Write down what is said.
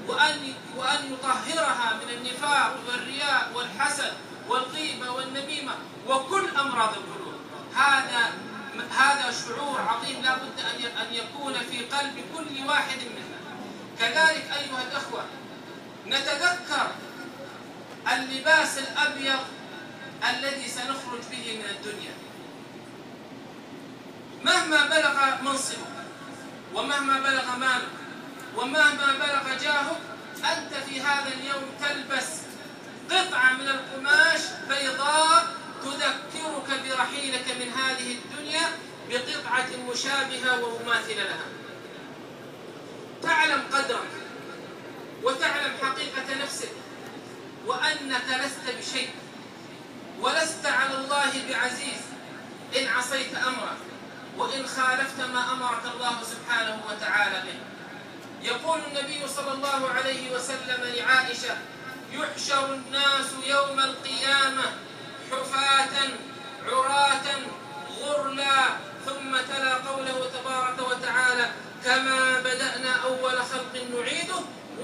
وأن يطهرها من النفاق والرياء والحسد والغيبة والنميمة وكل أمراض القلوب. هذا شعور عظيم لا بد أن يكون في قلب كل واحد منا. كذلك أيها الأخوة، نتذكر اللباس الأبيض الذي سنخرج به من الدنيا. مهما بلغ منصبك ومهما بلغ مالك ومهما بلغ جاهك، أنت في هذا اليوم تلبس قطعة من القماش بيضاء تذكرك برحيلك من هذه الدنيا بقطعة مشابهة ومماثلة لها. تعلم قدرك وتعلم حقيقة نفسك وأنك لست بشيء ولست على الله بعزيز إن عصيت أمره وإن خالفت ما أمرك الله سبحانه وتعالى به. يقول النبي صلى الله عليه وسلم لعائشة: يحشر الناس يوم القيامة حفاة